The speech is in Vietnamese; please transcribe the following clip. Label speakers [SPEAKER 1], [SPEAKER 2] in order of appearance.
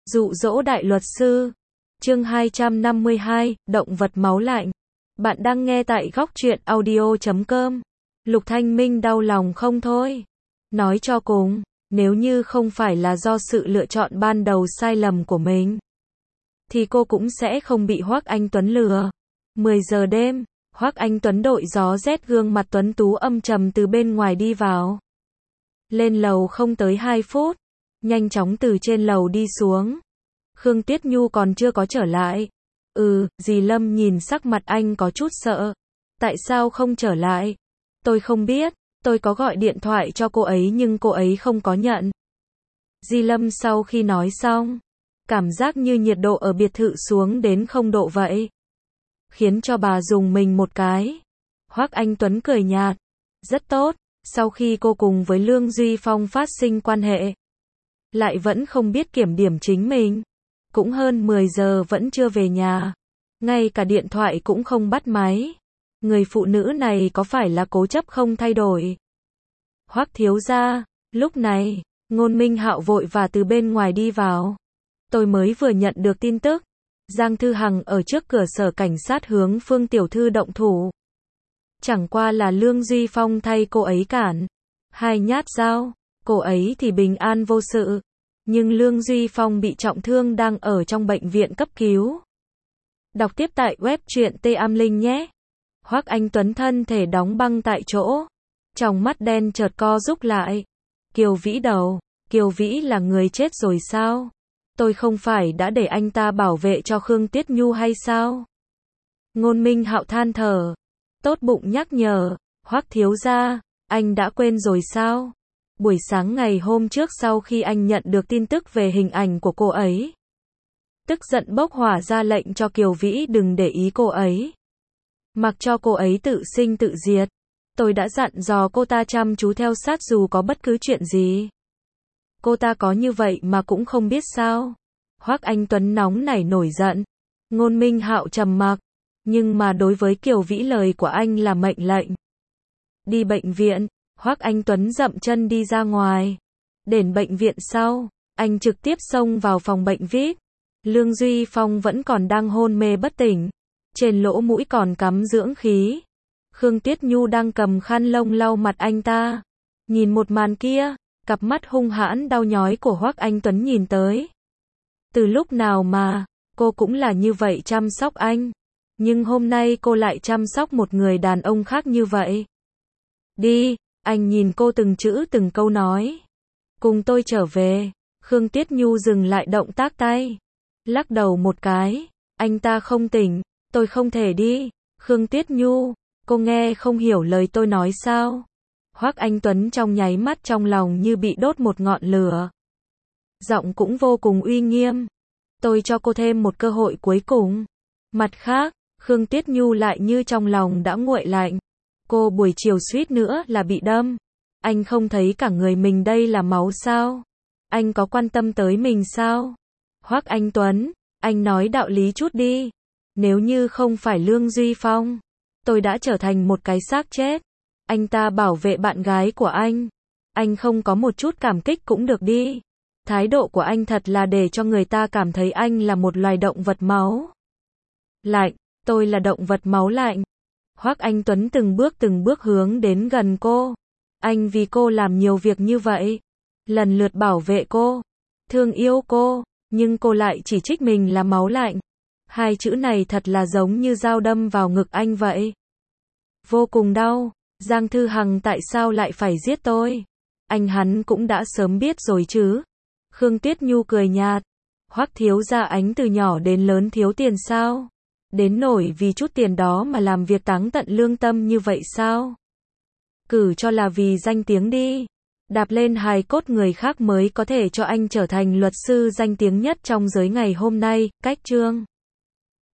[SPEAKER 1] Dụ dỗ đại luật sư. Chương 252, động vật máu lạnh. Bạn đang nghe tại góc truyện audio.com. Lục Thanh Minh đau lòng không thôi. Nói cho cùng, nếu như không phải là do sự lựa chọn ban đầu sai lầm của mình, thì cô cũng sẽ không bị Hoắc Anh Tuấn lừa. 10 giờ đêm, Hoắc Anh Tuấn đội gió rét, gương mặt tuấn tú âm trầm từ bên ngoài đi vào. Lên lầu không tới 2 phút, nhanh chóng từ trên lầu đi xuống. Khương Tiết Nhu còn chưa có trở lại. Dì Lâm nhìn sắc mặt anh có chút sợ. Tại sao không trở lại? Tôi không biết, tôi có gọi điện thoại cho cô ấy nhưng cô ấy không có nhận. Dì Lâm sau khi nói xong, cảm giác như nhiệt độ ở biệt thự xuống đến 0 độ vậy. Khiến cho bà dùng mình một cái. Hoắc Anh Tuấn cười nhạt. Rất tốt, sau khi cô cùng với Lương Duy Phong phát sinh quan hệ, lại vẫn không biết kiểm điểm chính mình. Cũng hơn 10 giờ vẫn chưa về nhà. Ngay cả điện thoại cũng không bắt máy. Người phụ nữ này có phải là cố chấp không thay đổi? Hoắc thiếu gia, lúc này, Ngôn Minh Hạo vội và từ bên ngoài đi vào. Tôi mới vừa nhận được tin tức. Giang Thư Hằng ở trước cửa sở cảnh sát hướng Phương tiểu thư động thủ. Chẳng qua là Lương Duy Phong thay cô ấy cản. 2 nhát dao, cô ấy thì bình an vô sự. Nhưng Lương Duy Phong bị trọng thương đang ở trong bệnh viện cấp cứu. Đọc tiếp tại web truyện T-Am-Linh nhé. Hoắc Anh Tuấn thân thể đóng băng tại chỗ. Trong mắt đen chợt co rút lại. Kiều Vĩ đầu, Kiều Vĩ là người chết rồi sao? Tôi không phải đã để anh ta bảo vệ cho Khương Tiết Nhu hay sao? Ngôn Minh Hạo than thở. Tốt bụng nhắc nhở. Hoắc thiếu gia, anh đã quên rồi sao? Buổi sáng ngày hôm trước sau khi anh nhận được tin tức về hình ảnh của cô ấy, tức giận bốc hỏa ra lệnh cho Kiều Vĩ đừng để ý cô ấy. Mặc cho cô ấy tự sinh tự diệt. Tôi đã dặn dò cô ta chăm chú theo sát dù có bất cứ chuyện gì. Cô ta có như vậy mà cũng không biết sao? Hoắc Anh Tuấn nóng nảy nổi giận. Ngôn Minh Hạo trầm mặc. Nhưng mà đối với Kiều Vĩ lời của anh là mệnh lệnh. Đi bệnh viện. Hoắc Anh Tuấn dậm chân đi ra ngoài. Đến bệnh viện sau, anh trực tiếp xông vào phòng bệnh VIP. Lương Duy Phong vẫn còn đang hôn mê bất tỉnh. Trên lỗ mũi còn cắm dưỡng khí. Khương Tiết Nhu đang cầm khăn lông lau mặt anh ta. Nhìn một màn kia, cặp mắt hung hãn đau nhói của Hoắc Anh Tuấn nhìn tới. Từ lúc nào mà, cô cũng là như vậy chăm sóc anh. Nhưng hôm nay cô lại chăm sóc một người đàn ông khác như vậy. Đi, anh nhìn cô từng chữ từng câu nói. Cùng tôi trở về. Khương Tiết Nhu dừng lại động tác tay. Lắc đầu một cái. Anh ta không tỉnh. Tôi không thể đi. Khương Tiết Nhu, cô nghe không hiểu lời tôi nói sao? Hoắc Anh Tuấn trong nháy mắt trong lòng như bị đốt một ngọn lửa. Giọng cũng vô cùng uy nghiêm. Tôi cho cô thêm một cơ hội cuối cùng. Mặt khác, Khương Tiết Nhu lại như trong lòng đã nguội lạnh. Cô buổi chiều suýt nữa là bị đâm. Anh không thấy cả người mình đây là máu sao? Anh có quan tâm tới mình sao? Hoắc Anh Tuấn, anh nói đạo lý chút đi. Nếu như không phải Lương Duy Phong, tôi đã trở thành một cái xác chết. Anh ta bảo vệ bạn gái của anh không có một chút cảm kích cũng được đi. Thái độ của anh thật là để cho người ta cảm thấy anh là một loài động vật máu lạnh. Tôi là động vật máu lạnh. Hoắc Anh Tuấn từng bước hướng đến gần cô. Anh vì cô làm nhiều việc như vậy. Lần lượt bảo vệ cô, thương yêu cô, nhưng cô lại chỉ trích mình là máu lạnh. 2 chữ này thật là giống như dao đâm vào ngực anh vậy. Vô cùng đau. Giang Thư Hằng tại sao lại phải giết tôi? Hắn cũng đã sớm biết rồi chứ. Khương Tiết Nhu cười nhạt. Hoắc thiếu gia anh từ nhỏ đến lớn thiếu tiền sao? Đến nổi vì chút tiền đó mà làm việc táng tận lương tâm như vậy sao? Cử cho là vì danh tiếng đi. Đạp lên hài cốt người khác mới có thể cho anh trở thành luật sư danh tiếng nhất trong giới ngày hôm nay. Cách chương